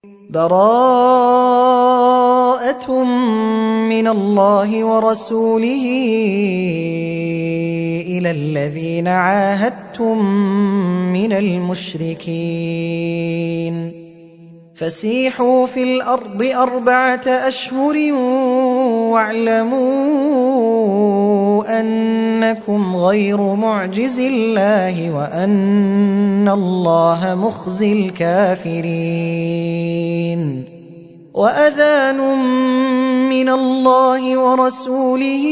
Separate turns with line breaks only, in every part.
براءة من الله ورسوله إلى الذين عاهدتم من المشركين فسيحوا في الأرض 4 أشهر واعلموا أنكم غير معجز الله وأن الله مخزي الكافرين وأذان من الله ورسوله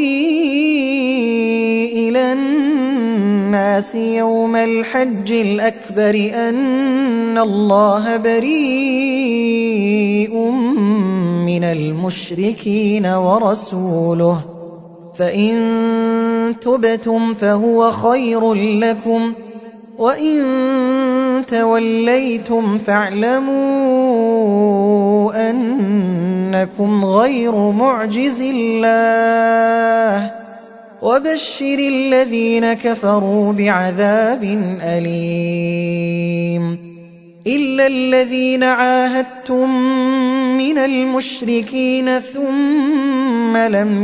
إلى الناس يوم الحج الأكبر أن الله بريء من المشركين ورسوله فإن تبتم فهو خير لكم وإن توليتم فاعلموا أنكم غير معجز الله وبشر الذين كفروا بعذاب أليم إلا الذين عاهدتم من المشركين ثم لم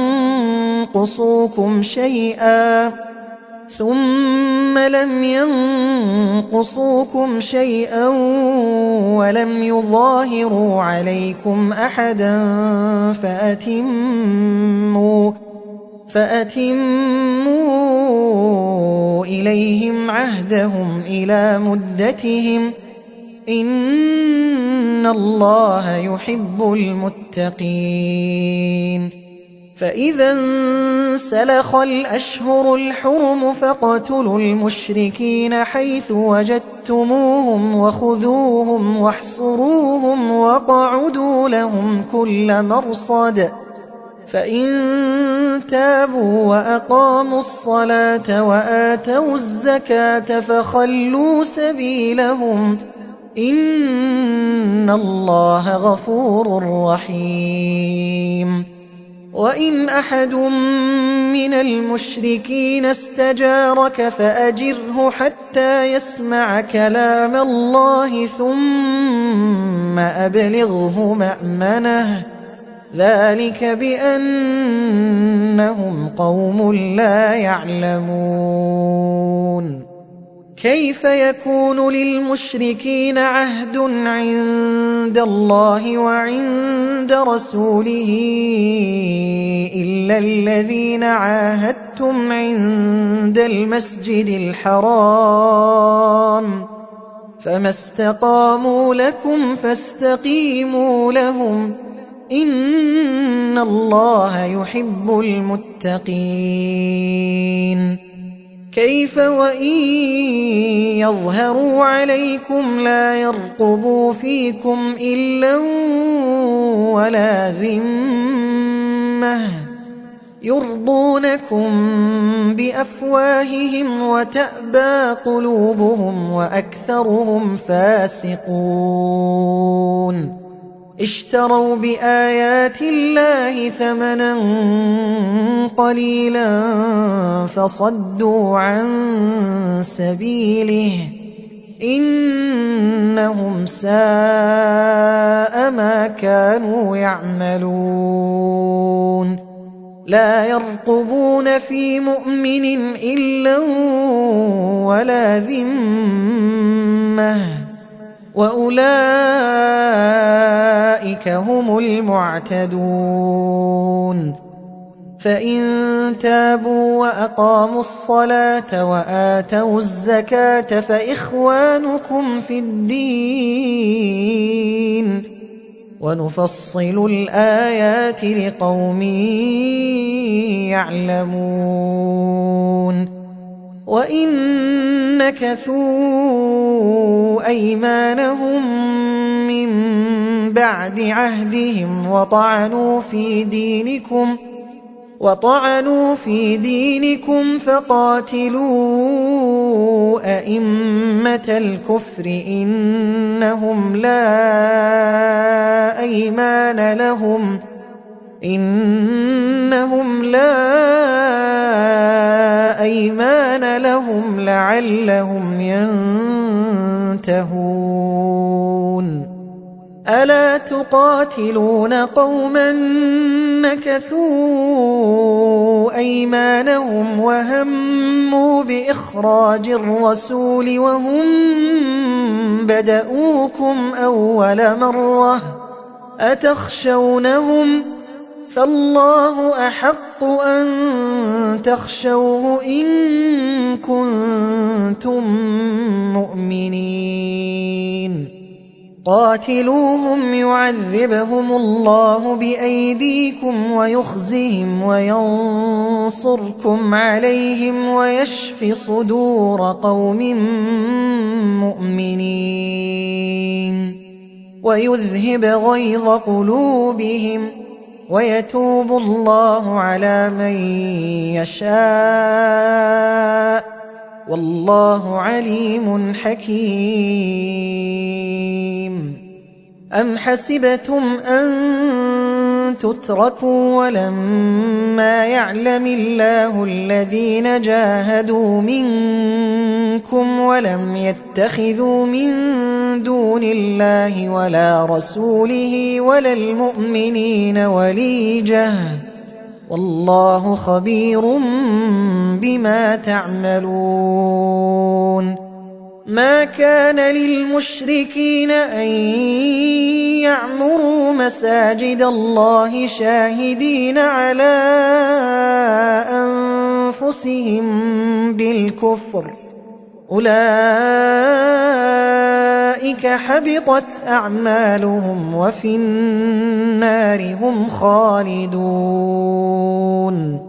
ينقصوكم شيئا ولم يظاهروا عليكم أحدا فأتموا إليهم عهدهم إلى مدتهم إن الله يحب المتقين فإذا انسلخ الأشهر الحرم فاقتلوا المشركين حيث وجدتموهم وخذوهم واحصروهم واقعدوا لهم كل مرصد فإن تابوا وأقاموا الصلاة وآتوا الزكاة فخلوا سبيلهم إن الله غفور رحيم وإن أحد من المشركين استجارك فأجره حتى يسمع كلام الله ثم أبلغه مأمنه ذلك بأنهم قوم لا يعلمون كيف يكون للمشركين عهد عند الله وعند رسوله إلا الذين عاهدتم عند المسجد الحرام فما استقاموا لكم فاستقيموا لهم إن الله يحب المتقين كيف وإن يظهروا عليكم لا يرقبوا فيكم إلا ولا ذمة يرضونكم بأفواههم وتأبى قلوبهم وأكثرهم فاسقون اشتروا بآيات الله ثمنا قليلا فصدوا عن سبيله إنهم ساء ما كانوا يعملون لا يرقبون في مؤمن إلا ولا ذمة وأولئك هم المعتدون فإن تابوا وأقاموا الصلاة وآتوا الزكاة فإخوانكم في الدين ونفصل الآيات لقوم يعلمون وإن نكثوا أيمانهم من بعد عهدهم وطعنوا في دينكم فقاتلوا أئمة الكفر إنهم لا أيمان لهم لعلهم ينتهون ألا تقاتلون قوما نكثوا أيمانهم وهموا بإخراج الرسول وهم بدؤوكم أول مرة أتخشونهم فالله أحق أن تخشوه إن كنتم مؤمنين قاتلوهم يعذبهم الله بأيديكم ويخزهم وينصركم عليهم ويشف صدور قوم مؤمنين ويذهب غيظ قلوبهم ويتوب الله على من يشاء والله عليم حكيم. أم حسبتم أن تتركوا ولما يعلم الله الذين جاهدوا منكم ولم يتخذوا من دون الله ولا رسوله ولا المؤمنين وليجة والله خبير بما تعملون. ما كان للمشركين أن يعمروا مساجد الله شاهدين على أنفسهم بالكفر أولئك حبطت أعمالهم وفي النار هم خالدون.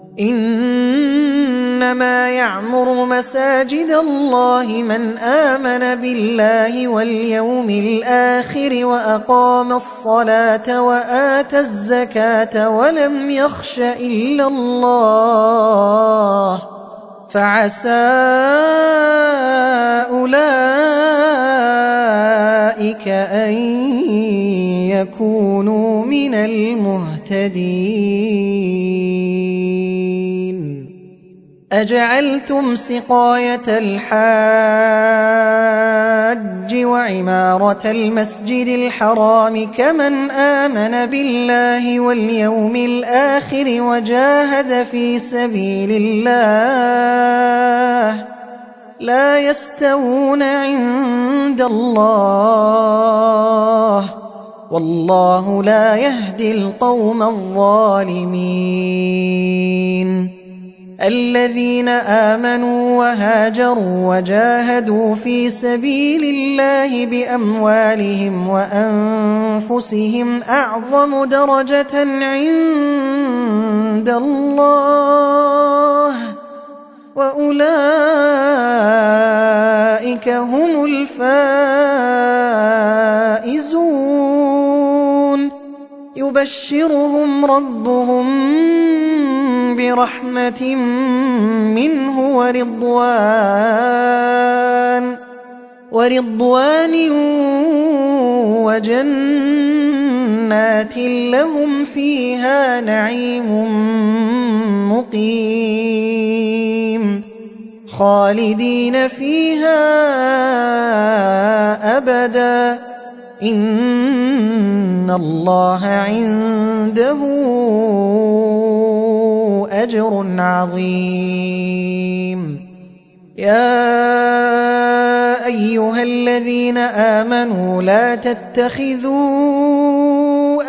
إنما يعمر مساجد الله من آمن بالله واليوم الآخر وأقام الصلاة وآتى الزكاة ولم يخش إلا الله فعسى أولئك أن يكونوا من المهتدين. أجعلتم سقاية الحاج وعمارة المسجد الحرام كمن آمن بالله واليوم الآخر وجاهد في سبيل الله لا يستوون عند الله والله لا يهدي القوم الظالمين. الذين آمنوا وهاجروا وجاهدوا في سبيل الله بأموالهم وأنفسهم أعظم درجة عند الله وأولئك هم الفائزون. يبشرهم ربهم برحمة منه ورضوان وجنات لهم فيها نعيم مقيم خالدين فيها أبدا إن الله عنده أجر عظيم. يا أيها الذين آمنوا لا تتخذوا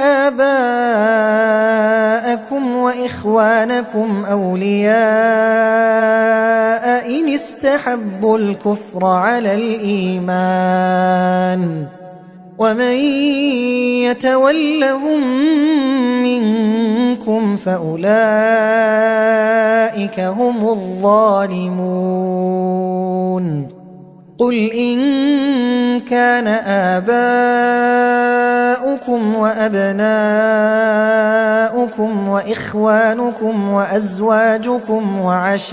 آباءكم وإخوانكم أولياء إن استحبوا الكفر على الإيمان ومن يتولهم منكم فأولئك هم الظالمون. قل إن كان آباؤكم وأبناؤكم وإخوانكم وأزواجكم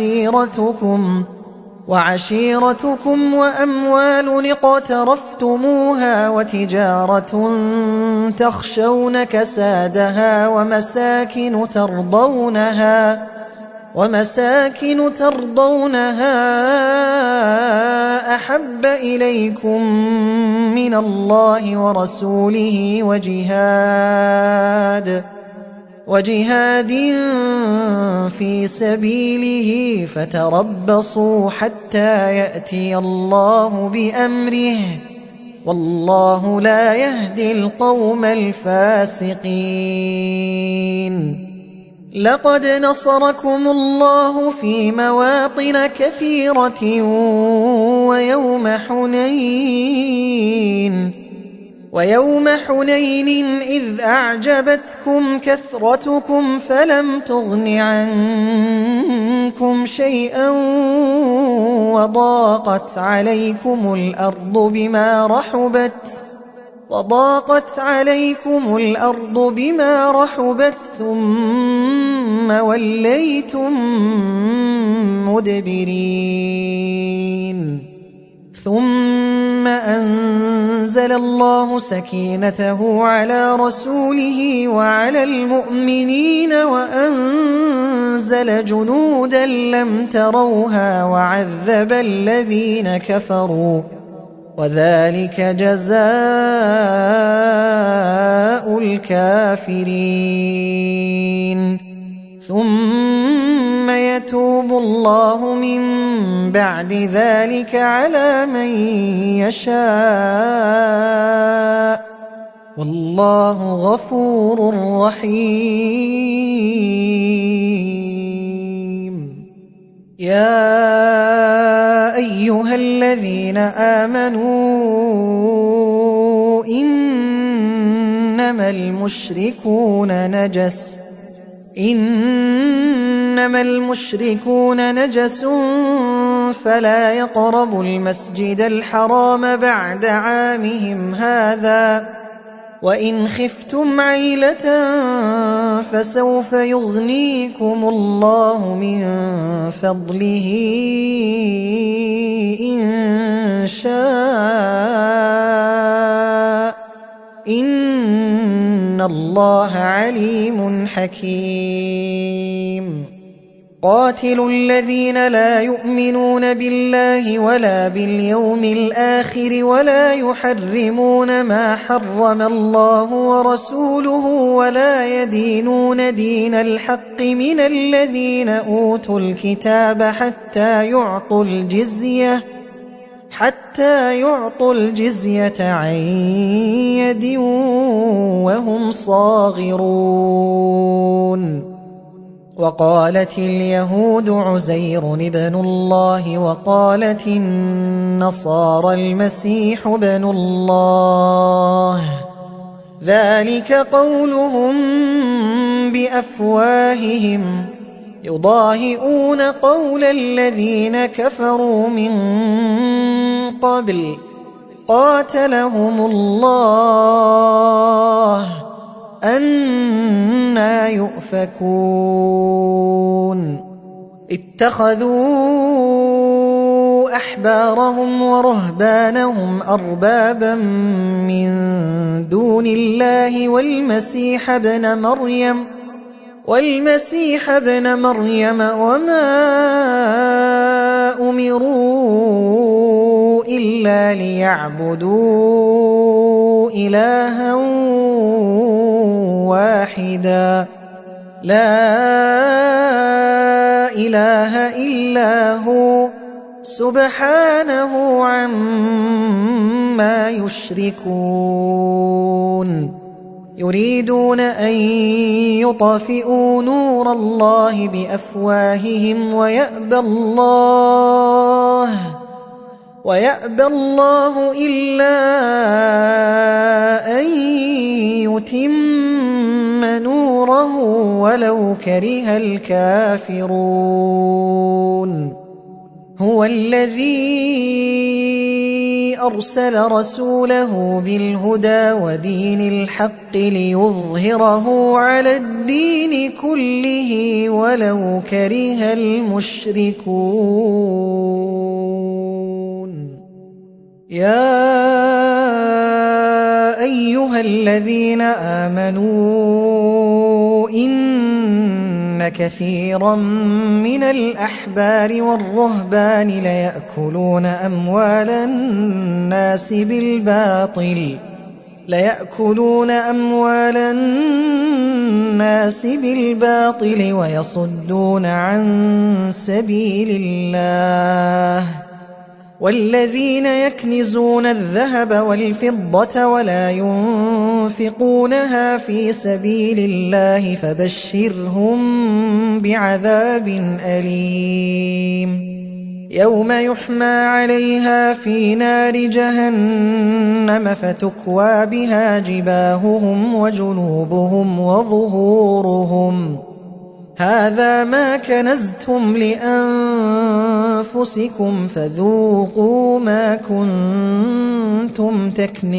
وعشيرتكم وأموال اقترفتموها وتجارة تخشون كسادها ومساكن ترضونها أحب إليكم من الله ورسوله وجهاد في سبيله فتربصوا حتى يأتي الله بأمره والله لا يهدي القوم الفاسقين. لقد نصركم الله في مواطن كثيرة ويوم حنين إذ أعجبتكم كثرتكم فلم تغن عنكم شيئا وضاقت عليكم الأرض بما رحبت ثم وليتم مدبرين. ثم أنزل الله سكينته على رسوله وعلى المؤمنين وأنزل جنودا لم تروها وعذب الذين كفروا وذلك جزاء الكافرين. ثم يتوب الله من بعد ذلك على من يشاء والله غفور رحيم. يا أيها الذين آمنوا إنما المشركون نجس فلا يقربوا المسجد الحرام بعد عامهم هذا وإن خفتم عيلة فسوف يغنيكم الله من فضله إن شاء إن الله عليم حكيم. قاتلوا الذين لا يؤمنون بالله ولا باليوم الآخر ولا يحرمون ما حرم الله ورسوله ولا يدينون دين الحق من الذين أوتوا الكتاب حتى يعطوا الجزية عن يد وهم صاغرون. وقالت اليهود عزير ابن الله وقالت النصارى المسيح ابن الله ذلك قولهم بأفواههم يضاهئون قول الذين كفروا من قبل قاتلهم الله أنى يؤفكون. اتخذوا أحبارهم ورهبانهم أربابا من دون الله والمسيح ابن مريم وما أمروا إلا ليعبدوا إلها واحدا لا إله إلا هو سبحانه عما يشركون. يريدون أن يطفئوا نور الله بأفواههم ويأبى الله إلا أن يتم نوره ولو كره الكافرون. هو الذي أرسل رسوله بالهدى ودين الحق ليظهره على الدين كله ولو كره المشركون. يا أيها الذين آمنوا إن إن كثيرا من الأحبار والرهبان ليأكلون أموال الناس بالباطل ويصدون عن سبيل الله. والذين يكنزون الذهب والفضة ولا ينفقونها في سبيل الله فبشرهم بعذاب أليم يوم يحمى عليها في نار جهنم فتكوى بها جباههم وجنوبهم وظهورهم هذا ما كنزتم لأنفسكم فذوقوا ما كنتم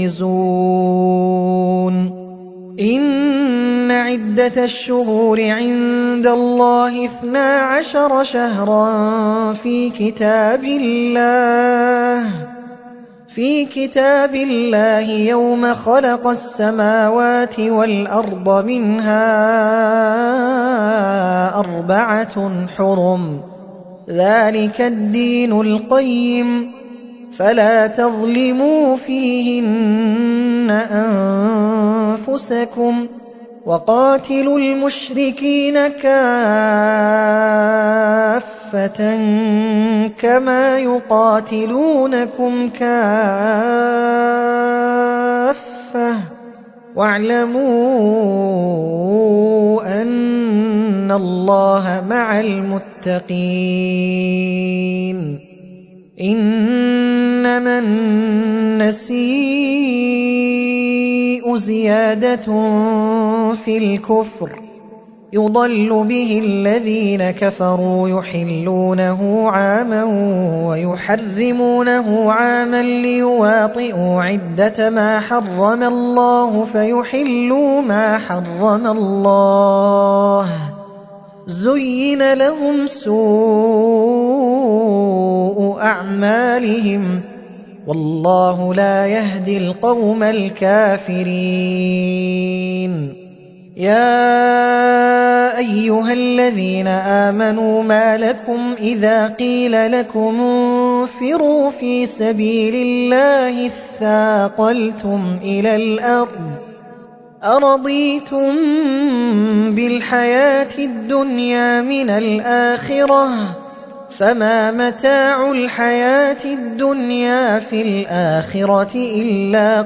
تكنزون. إن عدة الشهور عند الله 12 شهرا في كتاب الله يوم خلق السماوات والأرض منها 4 حرم ذلك الدين القيم فلا تظلموا فيهن أنفسكم وقاتلوا المشركين كافة كما يقاتلونكم كافة واعلموا أن الله مع المتقين. إنما النسيء زيادة في الكفر يضل به الذين كفروا يحلونه عاما ويحرمونه عاما ليواطئوا عدة ما حرم الله فيحلوا ما حرم الله زين لهم سوء أعمالهم والله لا يهدي القوم الكافرين. يا أيها الذين آمنوا ما لكم إذا قيل لكم انفروا في سبيل الله اثاقلتم إلى الأرض أرضيتم بالحياة الدنيا من الآخرة فما متاع الحياة الدنيا في الآخرة إلا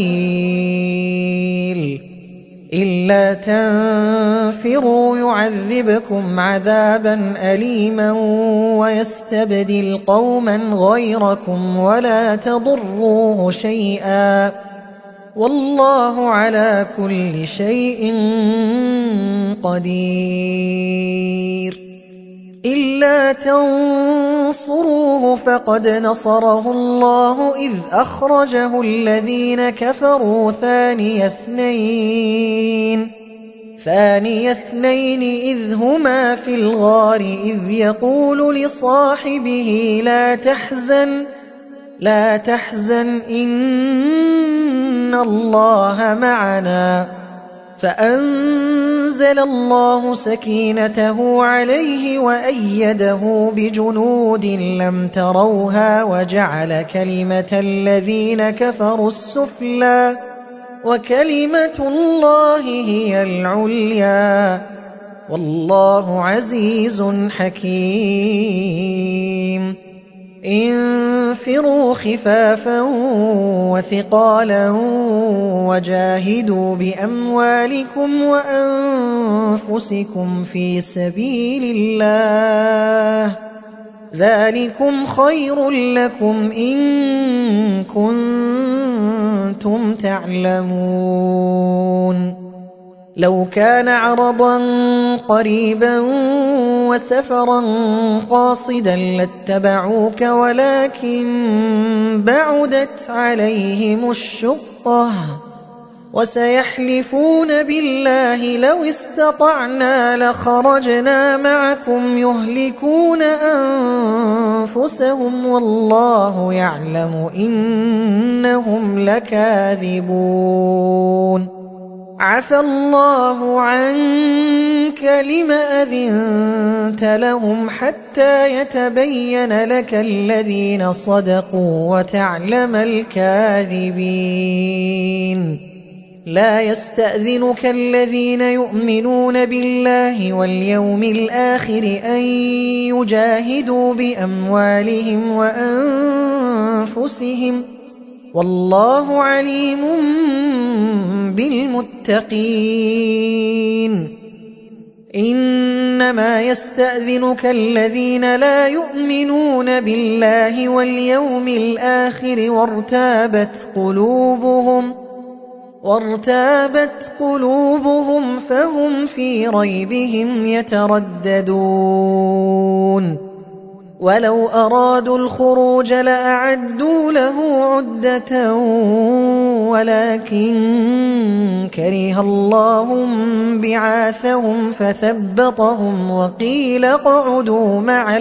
قليل. إلا تنفروا يعذبكم عذابا أليما ويستبدل قوما غيركم ولا تضروه شيئا والله على كل شيء قدير. إلا تنصروه فقد نصره الله إذ أخرجه الذين كفروا ثاني اثنين إذ هما في الغار إذ يقول لصاحبه لا تحزن إن الله معنا فأنزل الله سكينته عليه وأيده بجنود لم تروها وجعل كلمة الذين كفروا السفلى وكلمة الله هي العليا والله عزيز حكيم. انفروا خفافا وثقالا وجاهدوا بأموالكم وأنفسكم في سبيل الله ذلكم خير لكم إن كنتم تعلمون. لو كان عرضا قريبا وسفرا قاصدا لاتبعوك ولكن بعدت عليهم الشقة وسيحلفون بالله لو استطعنا لخرجنا معكم يهلكون أنفسهم والله يعلم إنهم لكاذبون. عفى الله عنك يستأذنك لم أذنت لهم حتى يتبين لك الذين صدقوا وتعلم الكاذبين لا يستأذنك الذين يؤمنون بالله واليوم الآخر أن يجاهدوا بأموالهم وأنفسهم والله عليم بالمتقين إنما يستأذنك الذين لا يؤمنون بالله واليوم الآخر وارتابت قلوبهم فهم في ريبهم يترددون ولو أرادوا الخروج لأعدوا له عدة ولكن كره الله بعاثهم فثبطهم وقيل اقعدوا مع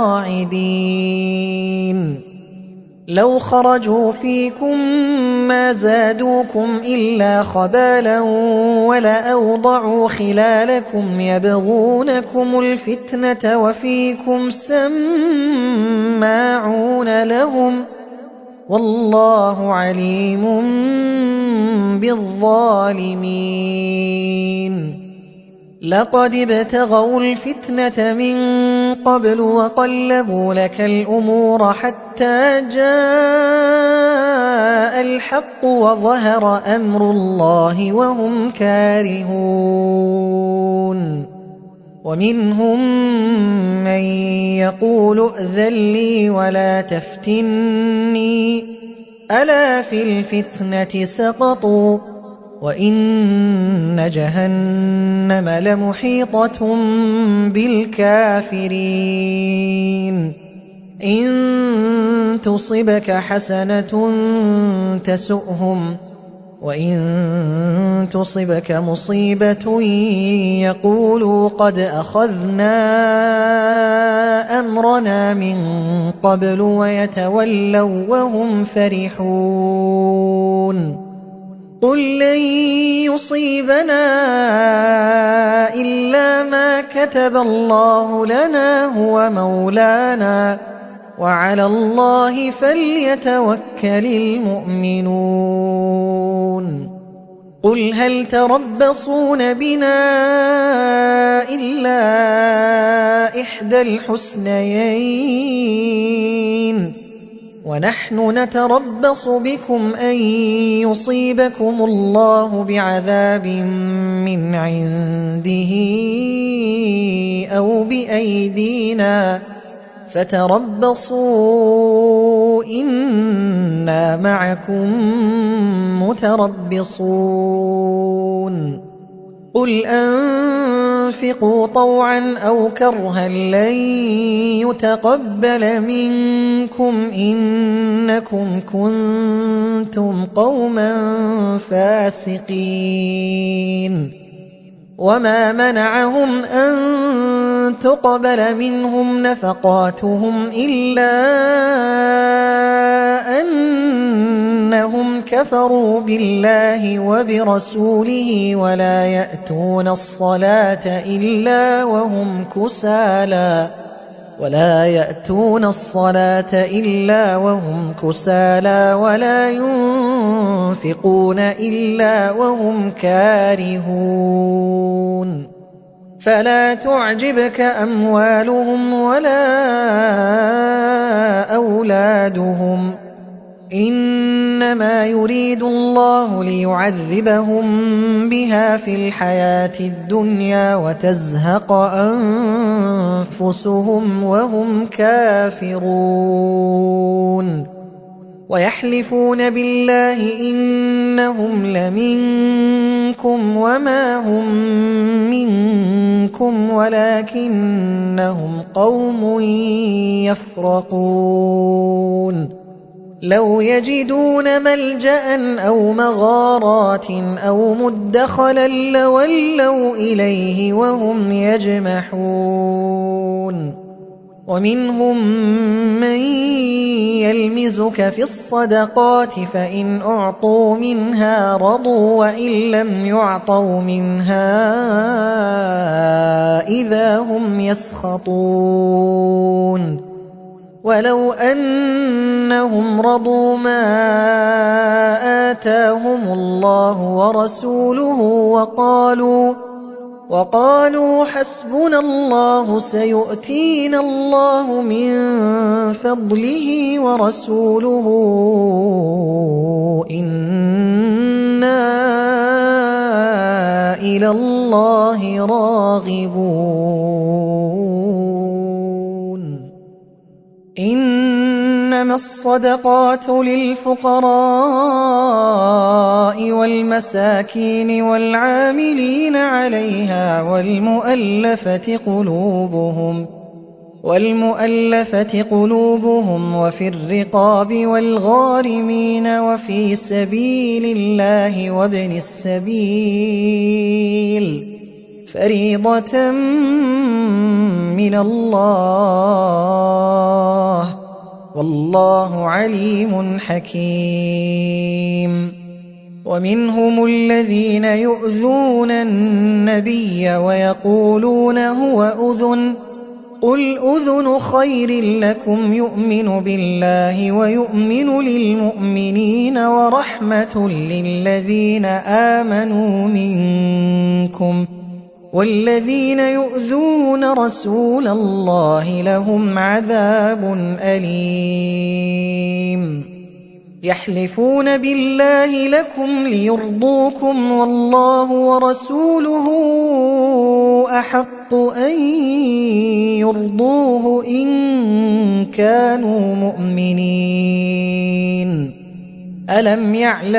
القاعدين لو خرجوا فيكم ما زادوكم إلا خبالا ولأوضعوا خلالكم يبغونكم الفتنة وفيكم سماعون لهم والله عليم بالظالمين لقد ابتغوا الفتنة من قبل وقلبوا لك الأمور حتى جاء الحق وظهر أمر الله وهم كارهون ومنهم من يقول ائذن لي ولا تفتني ألا في الفتنة سقطوا وإن جهنم لمحيطة بالكافرين إن تصبك حسنة تسؤهم وإن تصبك مصيبة يقولوا قد أخذنا أمرنا من قبل ويتولوا وهم فرحون قل لن يصيبنا إلا ما كتب الله لنا هو مولانا وعلى الله فليتوكل المؤمنون قل هل تربصون بنا إلا إحدى الحسنيين ونحن نتربص بكم أن يصيبكم الله بعذاب من عنده أو بأيدينا فتربصوا إنا معكم متربصون قل أنفقوا طوعا أو كرها لن يتقبل منكم إنكم كنتم قوما فاسقين وما منعهم أن تقبل منهم نفقاتهم إلا أنهم كفروا بالله وبرسوله ولا يأتون الصلاة إلا وهم كسالى ولا ينفقون إلا وهم كارهون فلا تعجبك أموالهم ولا أولادهم إنما يريد الله ليعذبهم بها في الحياة الدنيا وتزهق أنفسهم وهم كافرون ويحلفون بالله إنهم لمنكم وما هم منكم ولكنهم قوم يفرقون لو يجدون ملجأ أو مغارات أو مدخلا لولوا إليه وهم يجمحون ومنهم من يلمزك في الصدقات فإن أعطوا منها رضوا وإن لم يعطوا منها إذا هم يسخطون ولو أنهم رضوا ما آتاهم الله ورسوله وقالوا حسبنا الله سيؤتينا الله من فضله ورسوله إنا إلى الله راغبون إنما الصدقات للفقراء والمساكين والعاملين عليها والمؤلفة قلوبهم وفي الرقاب والغارمين وفي سبيل الله وابن السبيل فريضة من الله والله عليم حكيم ومنهم الذين يؤذون النبي ويقولون هو أذن قل أذن خير لكم يؤمن بالله ويؤمن للمؤمنين ورحمة للذين آمنوا منكم والذين يؤذون رسول الله لهم عذاب أليم يحلفون بالله لكم ليرضوكم والله ورسوله أحق أن يرضوه إن كانوا مؤمنين ألم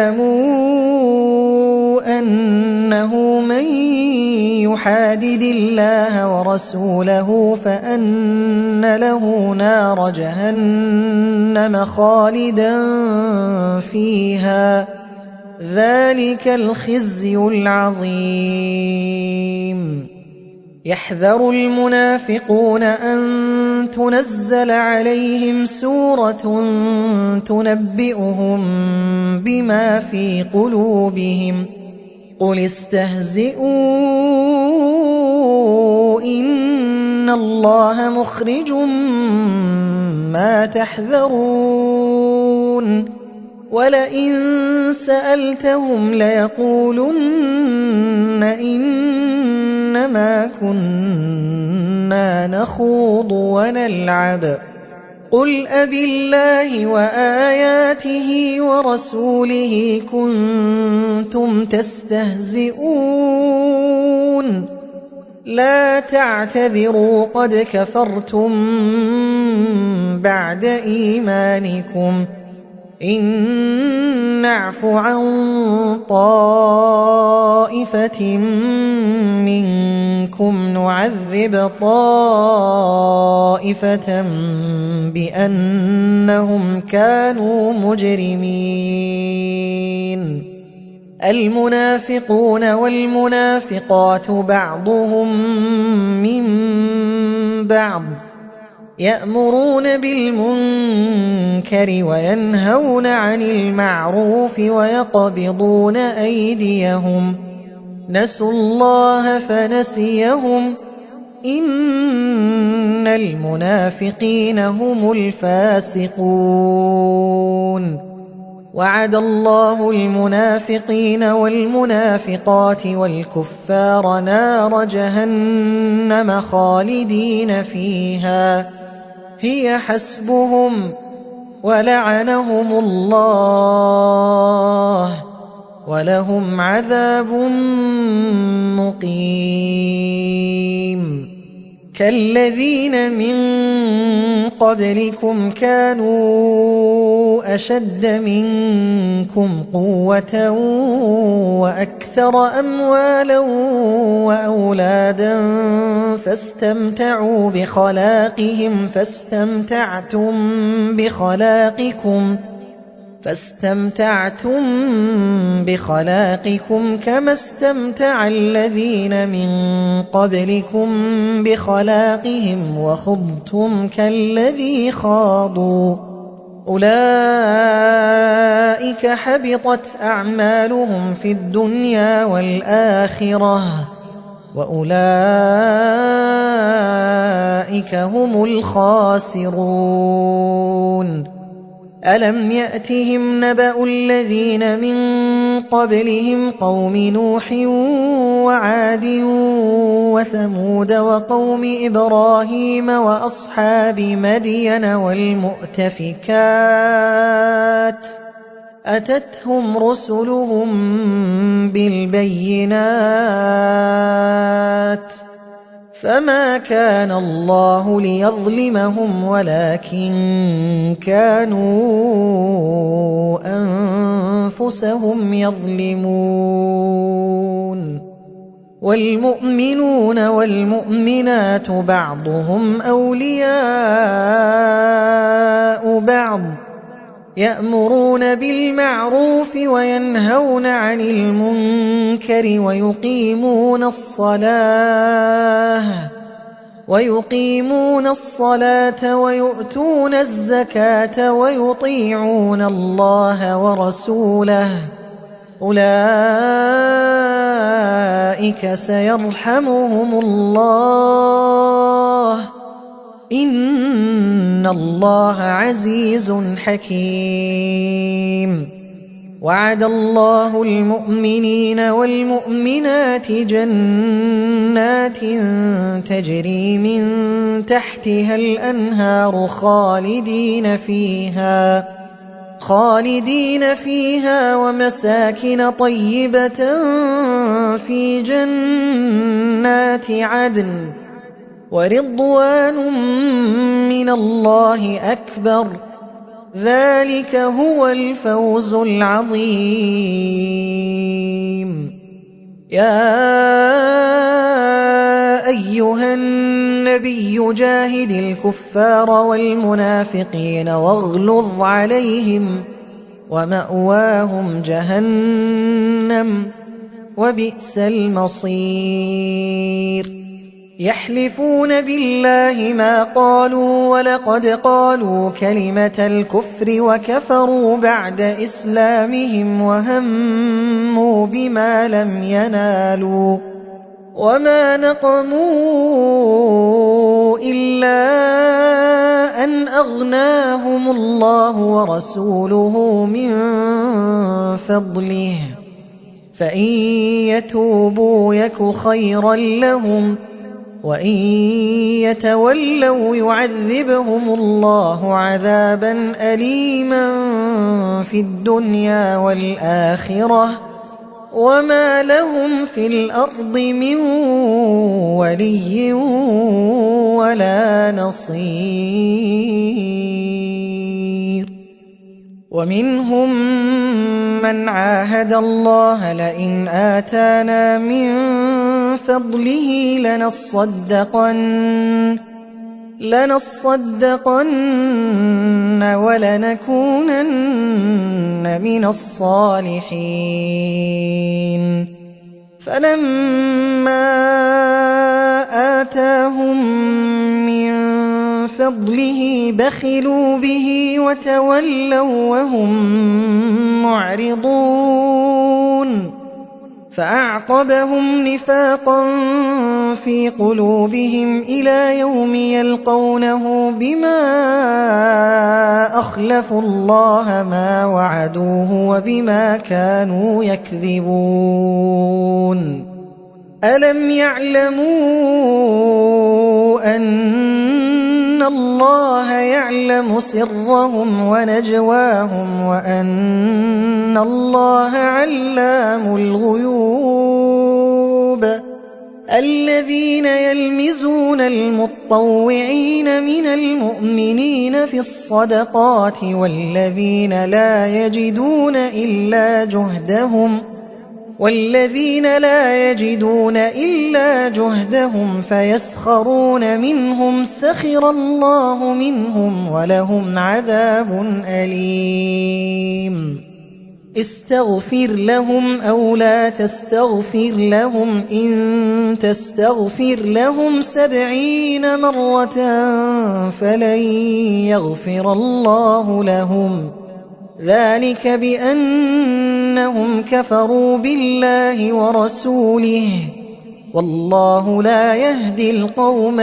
يعلموا أنه من يحادد الله ورسوله فأن له نار جهنم خالدا فيها ذلك الخزي العظيم يحذر المنافقون أن تنزل عليهم سورة تنبئهم بما في قلوبهم قل استهزئوا إن الله مخرج ما تحذرون ولئن سألتهم ليقولن إنما كنا نخوض ونلعب قل أبالله وآياته ورسوله كنتم تستهزئون لا تعتذروا قد كفرتم بعد إيمانكم إن نعف عن طائفة منكم نعذب طائفة بأنهم كانوا مجرمين المنافقون والمنافقات بعضهم من بعض يأمرون بالمنكر وينهون عن المعروف ويقبضون أيديهم نسوا الله فنسيهم إن المنافقين هم الفاسقون وعد الله المنافقين والمنافقات والكفار نار جهنم خالدين فيها هي حسبهم ولعنهم الله ولهم عذاب مقيم كالذين من قبلكم كانوا أشد منكم قوة وأكثر أموالا وأولادا فاستمتعوا بخلاقهم فاستمتعتم فاستمتعتم بخلاقكم كما استمتع الذين من قبلكم بخلاقهم وخضتم كالذي خاضوا أولئك حبطت أعمالهم في الدنيا والآخرة وأولئك هم الخاسرون ألم يأتهم نبأ الذين من قبلهم قوم نوح وعاد وثمود وقوم إبراهيم وأصحاب مدين والمؤتفكات أتتهم رسلهم بالبينات فما كان الله ليظلمهم ولكن كانوا أنفسهم يظلمون والمؤمنون والمؤمنات بعضهم أولياء بعض يأمرون بالمعروف وينهون عن المنكر ويقيمون الصلاة ويؤتون الزكاة ويطيعون الله ورسوله أولئك سيرحمهم الله إن الله عزيز حكيم وعد الله المؤمنين والمؤمنات جنات تجري من تحتها الأنهار خالدين فيها ومساكن طيبة في جنات عدن ورضوان من الله أكبر ذلك هو الفوز العظيم يا أيها النبي جاهد الكفار والمنافقين واغلظ عليهم ومأواهم جهنم وبئس المصير يحلفون بالله ما قالوا ولقد قالوا كلمة الكفر وكفروا بعد إسلامهم وهموا بما لم ينالوا وما نقموا إلا أن أغناهم الله ورسوله من فضله فإن يتوبوا يك خيرا لهم وإن يتولوا يعذبهم الله عذابا أليما في الدنيا والآخرة وما لهم في الأرض من ولي ولا نصير ومنهم من عاهد الله لئن آتانا من فضله لنصدقن ولنكونن من الصالحين فلما آتاهم من فضله بخلوا به وتولوا وهم معرضون فأعقبهم نفاقا في قلوبهم إلى يوم يلقونه بما أخلفوا الله ما وعدوه وبما كانوا يكذبون ألم يعلموا أن الله يعلم سرهم ونجواهم وأن الله علام الغيوب الذين يلمزون المطوعين من المؤمنين في الصدقات والذين لا يجدون إلا جهدهم والذين لا يجدون إلا جهدهم فيسخرون منهم سخر الله منهم ولهم عذاب أليم استغفر لهم أو لا تستغفر لهم إن تستغفر لهم 70 مرة فلن يغفر الله لهم ذلك بأنهم كفروا بالله ورسوله والله لا يهدي القوم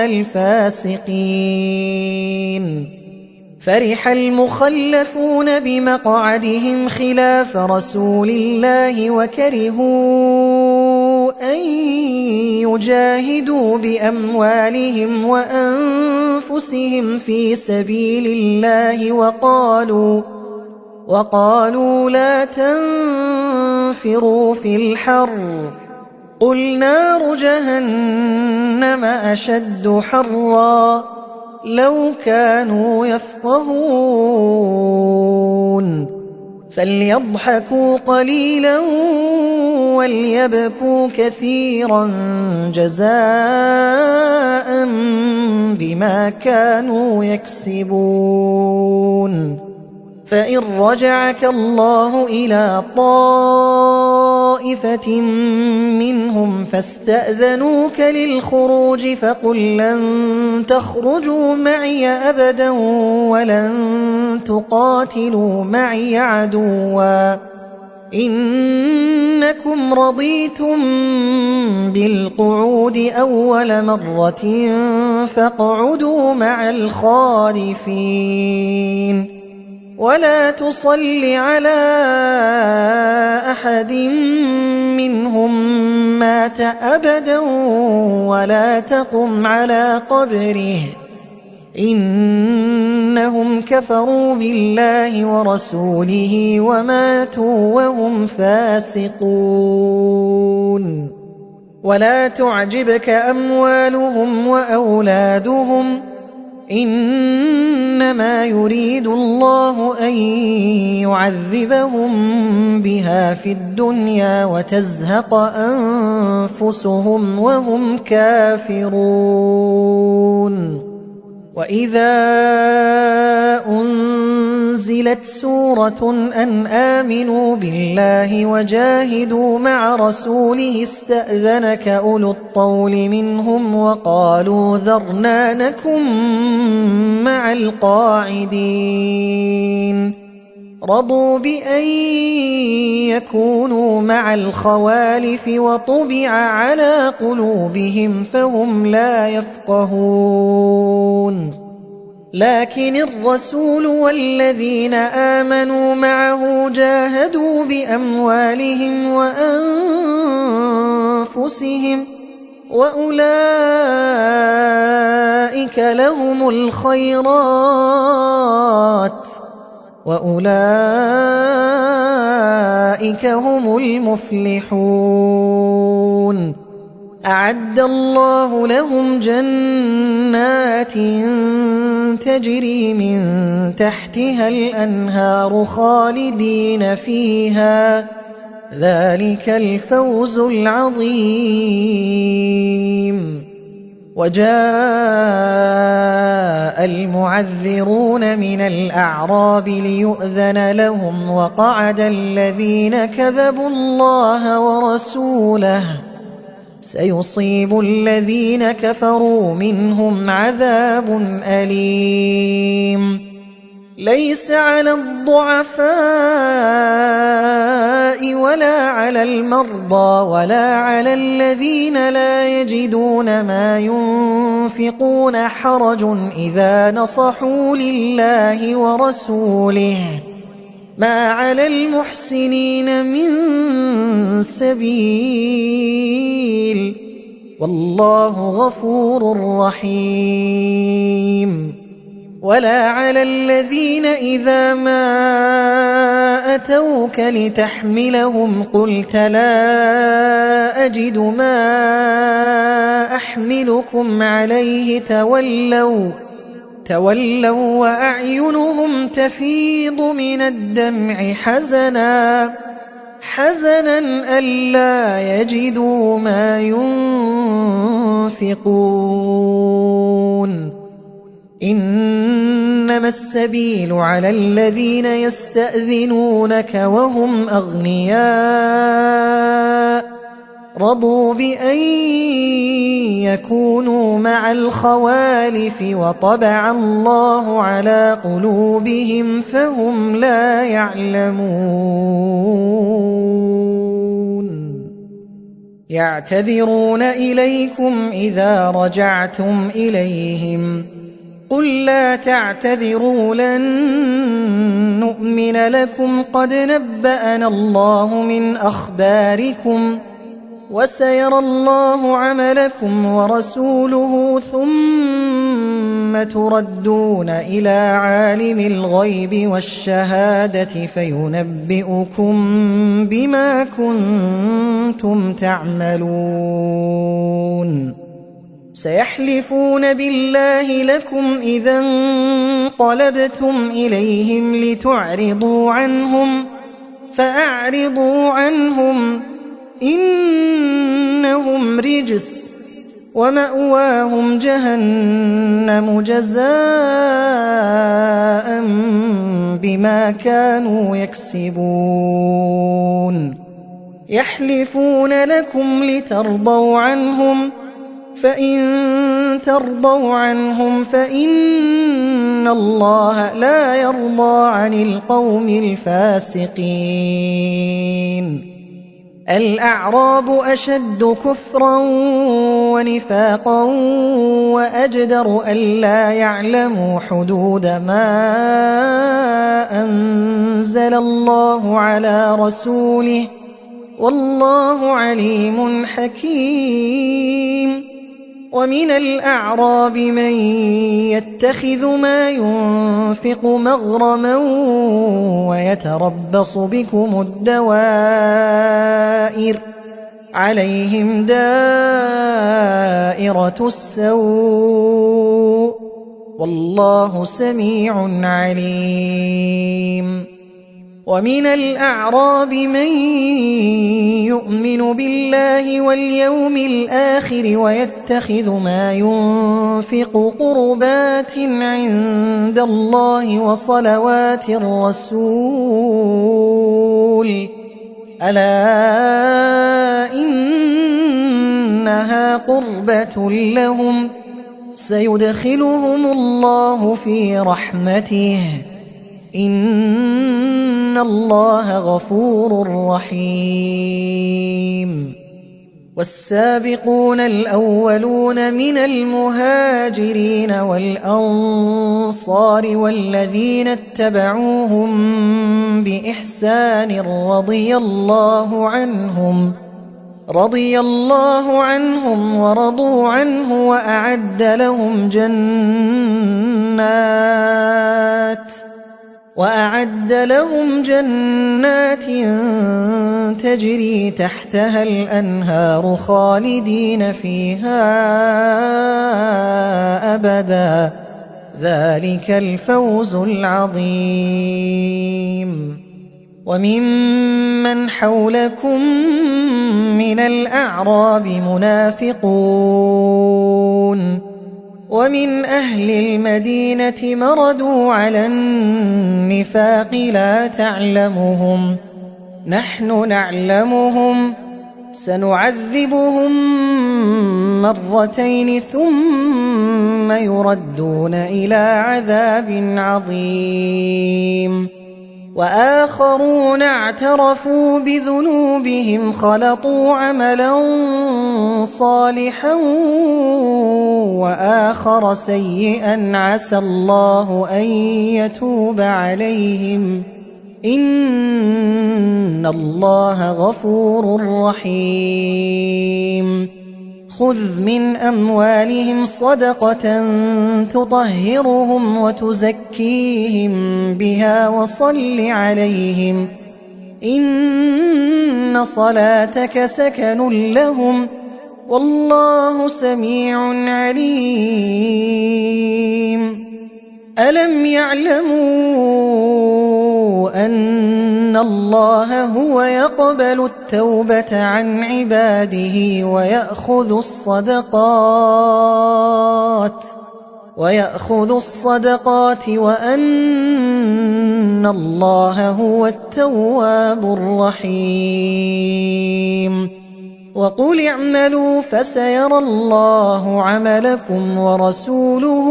الفاسقين فرح المخلفون بمقعدهم خلاف رسول الله وكرهوا أن يجاهدوا بأموالهم وأنفسهم في سبيل الله وقالوا لا تنفروا في الحر قل نار جهنم أشد حرا لو كانوا يفقهون فليضحكوا قليلا وليبكوا كثيرا جزاء بما كانوا يكسبون فإن رجعك الله إلى طائفة منهم فاستأذنوك للخروج فقل لن تخرجوا معي أبدا ولن تقاتلوا معي عدوا إنكم رضيتم بالقعود أول مرة فاقعدوا مع الخالفين ولا تصل على أحد منهم مات أبدا ولا تقم على قبره إنهم كفروا بالله ورسوله وماتوا وهم فاسقون ولا تعجبك أموالهم وأولادهم إنما يريد الله أن يعذبهم بها في الدنيا وتزهق أنفسهم وهم كافرون وإذا أنزلت سورة أن آمنوا بالله وجاهدوا مع رسوله استأذنك أولو الطول منهم وقالوا ذرنا نكن مع القاعدين رضوا بأن يكونوا مع الخوالف وطبع على قلوبهم فهم لا يفقهون لكن الرسول والذين آمنوا معه جاهدوا بأموالهم وأنفسهم وأولئك لهم الخيرات وأولئك هم المفلحون أعد الله لهم جنات تجري من تحتها الأنهار خالدين فيها ذلك الفوز العظيم وجاء المعذرون من الأعراب ليؤذن لهم وقعد الذين كذبوا الله ورسوله سيصيب الذين كفروا منهم عذاب أليم ليس على الضعفاء ولا على المرضى ولا على الذين لا يجدون ما ينفقون حرج إذا نصحوا لله ورسوله ما على المحسنين من سبيل والله غفور رحيم ولا على الذين إذا ما أتوك لتحملهم قلت لا أجد ما أحملكم عليه تولوا وأعينهم تفيض من الدمع حزنا ألا يجدوا ما ينفقون إنما السبيل على الذين يستأذنونك وهم أغنياء رضوا بأن يكونوا مع الخوالف وطبع الله على قلوبهم فهم لا يعلمون يعتذرون إليكم إذا رجعتم إليهم قل لا تعتذروا لن نؤمن لكم قد نبأنا الله من أخباركم وسيرى الله عملكم ورسوله ثم تردون إلى عالم الغيب والشهادة فينبئكم بما كنتم تعملون سيحلفون بالله لكم إذا انقلبتم إليهم لتعرضوا عنهم فأعرضوا عنهم إنهم رجس ومأواهم جهنم جزاء بما كانوا يكسبون يحلفون لكم لترضوا عنهم فإن ترضوا عنهم فإن الله لا يرضى عن القوم الفاسقين الأعراب أشد كفرا ونفاقا وأجدر ألا يعلموا حدود ما أنزل الله على رسوله والله عليم حكيم ومن الأعراب من يتخذ ما ينفق مغرما ويتربص بكم الدوائر عليهم دائرة السوء والله سميع عليم ومن الأعراب من يؤمن بالله واليوم الآخر ويتخذ ما ينفق قربات عند الله وصلوات الرسول ألا إنها قربة لهم سيدخلهم الله في رحمته إن الله غفور رحيم والسابقون الأولون من المهاجرين والأنصار والذين اتبعوهم بإحسان رضي الله عنهم ورضوا عنه وأعد لهم جنات تجري تحتها الأنهار خالدين فيها أبدا ذلك الفوز العظيم وممن حولكم من الأعراب منافقون ومن أهل المدينة مردوا على النفاق لا تعلمهم نحن نعلمهم سنعذبهم مرتين ثم يردون إلى عذاب عظيم وآخرون اعترفوا بذنوبهم خلطوا عملا صالحا وآخر سيئا عسى الله أن يتوب عليهم إن الله غفور رحيم خذ من أموالهم صدقة تطهرهم وتزكيهم بها وصل عليهم إن صلاتك سكن لهم والله سميع عليم ألم يعلموا أن الله هو يقبل التوبة عن عباده ويأخذ الصدقات وأن الله هو التواب الرحيم. وقل اعملوا فسيرى الله عملكم ورسوله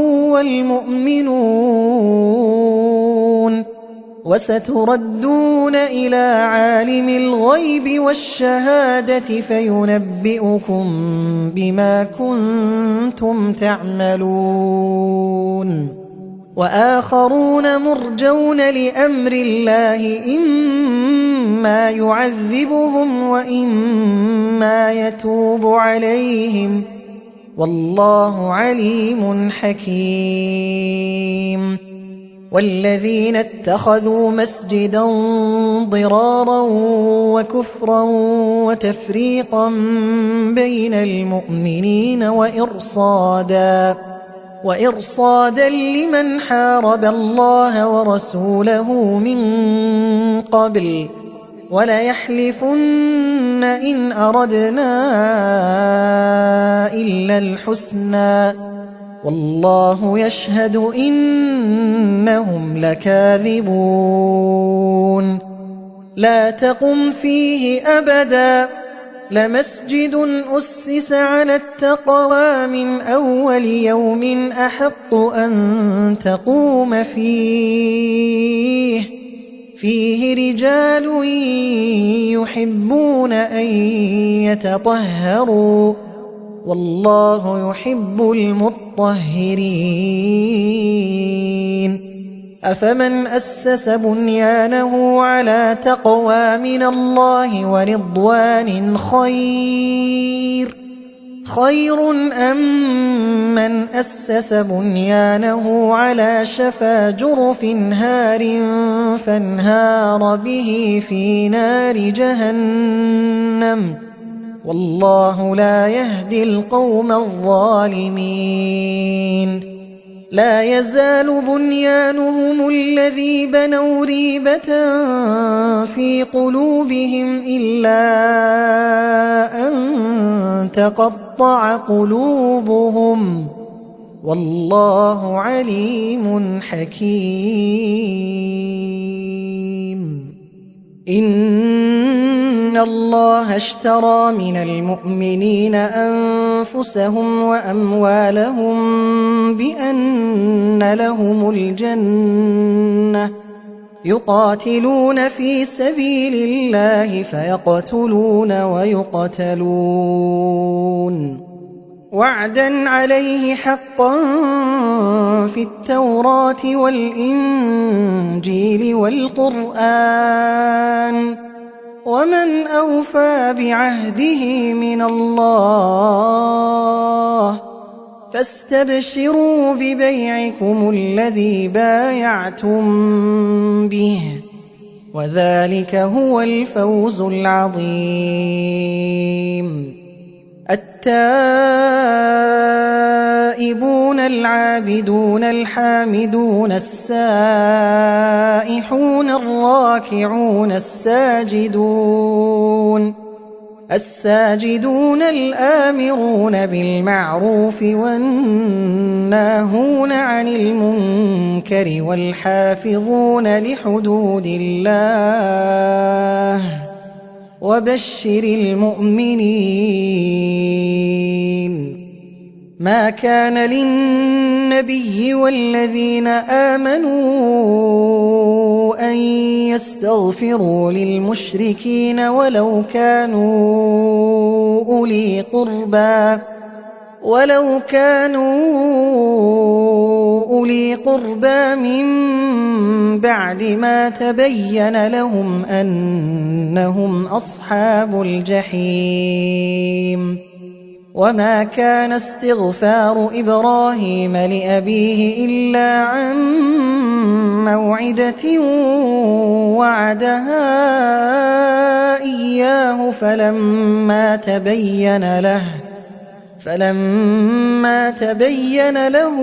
والمؤمنون وستردون إلى عالم الغيب والشهادة فينبئكم بما كنتم تعملون. وآخرون مرجون لأمر الله إما يعذبهم وإما يتوب عليهم والله عليم حكيم. والذين اتخذوا مسجدا ضرارا وكفرا وتفريقا بين المؤمنين وإرصادا لمن حارب الله ورسوله من قبل وليحلفن إن أردنا إلا الحسنى والله يشهد إنهم لكاذبون. لا تقم فيه أبدا لمسجد أسس على التقوى من أول يوم أحق أن تقوم فيه رجال يحبون أن يتطهروا والله يحب المطهرين. أفمن أسس بنيانه على تقوى من الله ورضوان خير أم من أسس بنيانه على شفا جرف هار فانهار به في نار جهنم والله لا يهدي القوم الظالمين. لا يزال بنيانهم الذي بنوا ريبة في قلوبهم إلا أن تقطع قلوبهم والله عليم حكيم. إن الله اشترى من المؤمنين أنفسهم وأموالهم بأن لهم الجنة يقاتلون في سبيل الله فيقتلون ويقتلون وعدا عليه حقا في التوراة والإنجيل والقرآن ومن أوفى بعهده من الله فاستبشروا ببيعكم الذي بايعتم به وذلك هو الفوز العظيم. التائبون العابدون الحامدون السائحون الراكعون الساجدون الآمرون بالمعروف والناهون عن المنكر والحافظون لحدود الله وبشر المؤمنين. ما كان للنبي والذين آمنوا أن يستغفروا للمشركين ولو كانوا أولي قربى من بعد ما تبين لهم أنهم أصحاب الجحيم. وما كان استغفار إبراهيم لأبيه إلا عن موعدة وعدها إياه فلما تبين له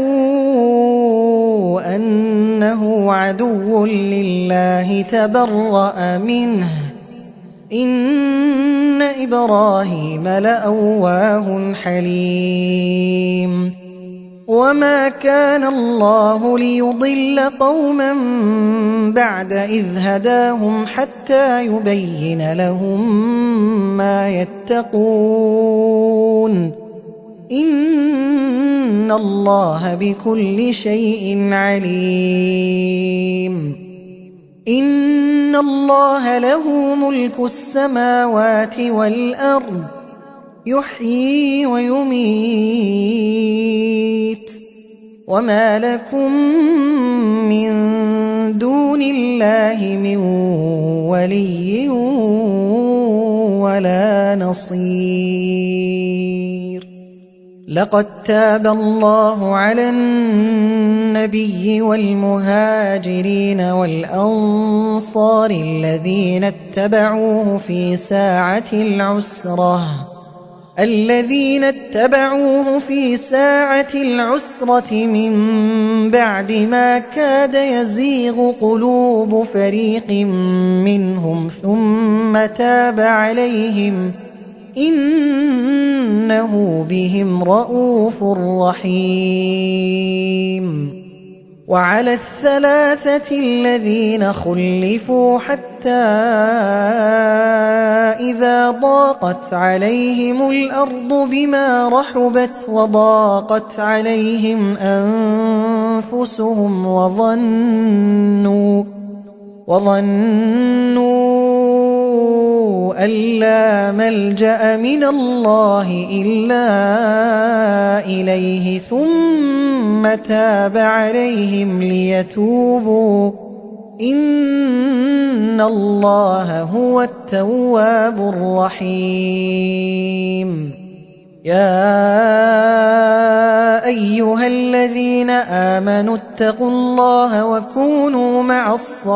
أنه عدو لله تبرأ منه إن إبراهيم لأواه حليم وما كان الله ليضل قوما بعد إذ هداهم حتى يبين لهم ما يتقون إن الله بكل شيء عليم إن الله له ملك السماوات والأرض يحيي ويميت وما لكم من دون الله من ولي ولا نصير لقد تاب الله على النبي والمهاجرين والأنصار الذين اتبعوه في ساعة العسرة من بعد ما كاد يزيغ قلوب فريق منهم ثم تاب عليهم إنه بهم رءوف رحيم وعلى الثلاثة الذين خلفوا حتى إذا ضاقت عليهم الأرض بما رحبت وضاقت عليهم أنفسهم وظنوا أن لا ملجأ من الله إلا إليه ثم تاب عليهم ليتوبوا إن الله هو التواب الرحيم يا أيها الذين آمنوا اتقوا الله وكونوا مع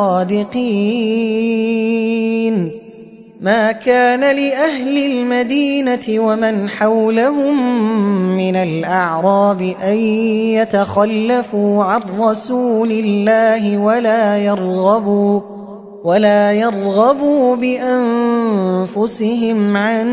الصادقين ما كان لأهل المدينة ومن حولهم من الأعراب أن يتخلفوا عن رسول الله ولا يرغبوا بأنفسهم عن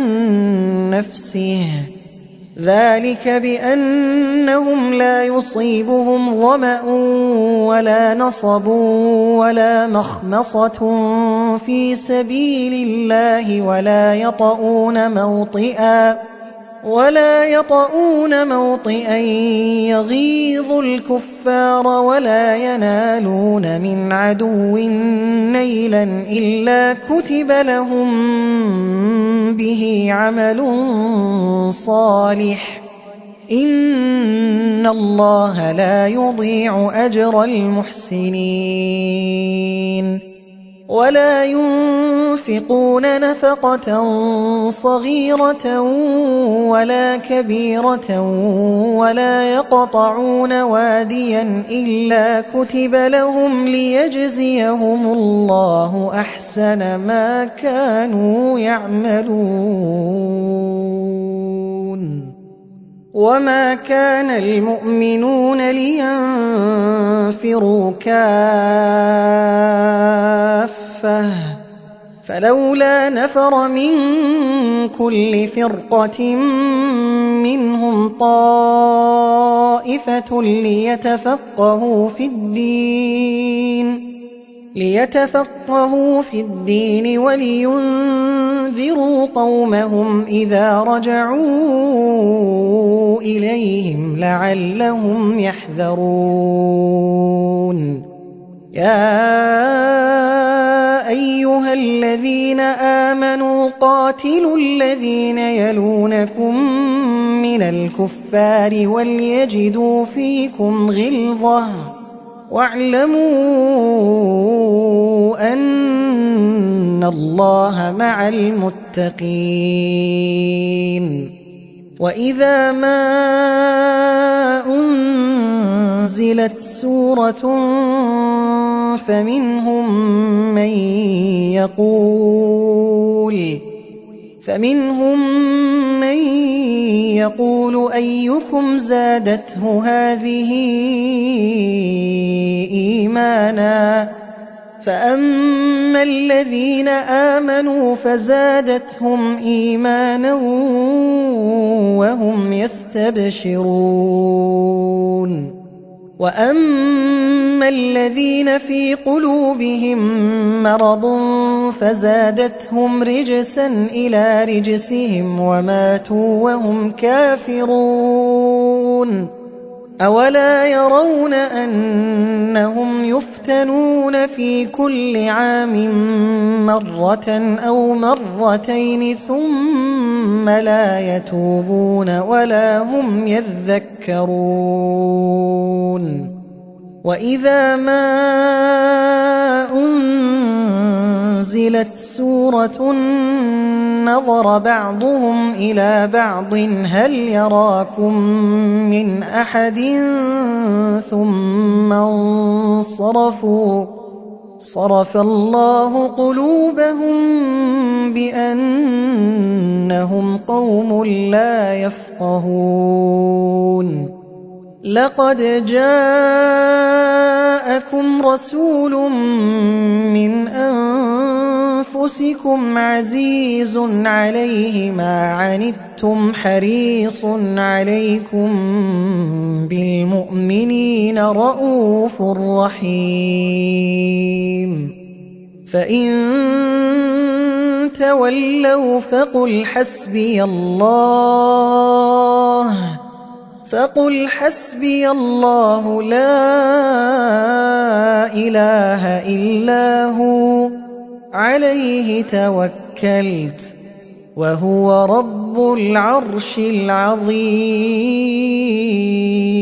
نفسه ذلك بأنهم لا يصيبهم ظمأ ولا نصب ولا مخمصة في سبيل الله ولا يطؤون موطئا يغيظ الكفار ولا ينالون من عدو نيلا إلا كتب لهم به عمل صالح إن الله لا يضيع أجر المحسنين ولا ينفقون نفقة صغيرة ولا كبيرة ولا يقطعون واديا إلا كتب لهم ليجزيهم الله أحسن ما كانوا يعملون وما كان المؤمنون لينفروا كافة فلولا نفر من كل فرقة منهم طائفة ليتفقهوا في الدين ولينذروا قومهم إذا رجعوا إليهم لعلهم يحذرون يا أيها الذين آمنوا قاتلوا الذين يلونكم من الكفار وليجدوا فيكم غلظة واعلموا أن الله مع المتقين وإذا ما أنزلت سورة فمنهم من يقول أيكم زادته هذه إيمانا فأما الذين آمنوا فزادتهم إيمانا وهم يستبشرون وأما الذين في قلوبهم مرض فزادتهم رجسا إلى رجسهم وماتوا وهم كافرون أولا يرون أنهم يفتنون في كل عام مرة أو مرتين ثم لا يتوبون ولا هم يذكرون وإذا ما أنزلت سورة نظر بعضهم إلى بعض هل يراكم من أحد ثم انصرفوا صرف الله قلوبهم بأنهم قوم لا يفقهون لقد جاءكم رسول من أنفسكم عزيز عليه ما عنتم حريص عليكم بالمؤمنين رؤوف رحيم فإن تولوا فقل حسبي الله لا إله إلا هو عليه توكلت وهو رب العرش العظيم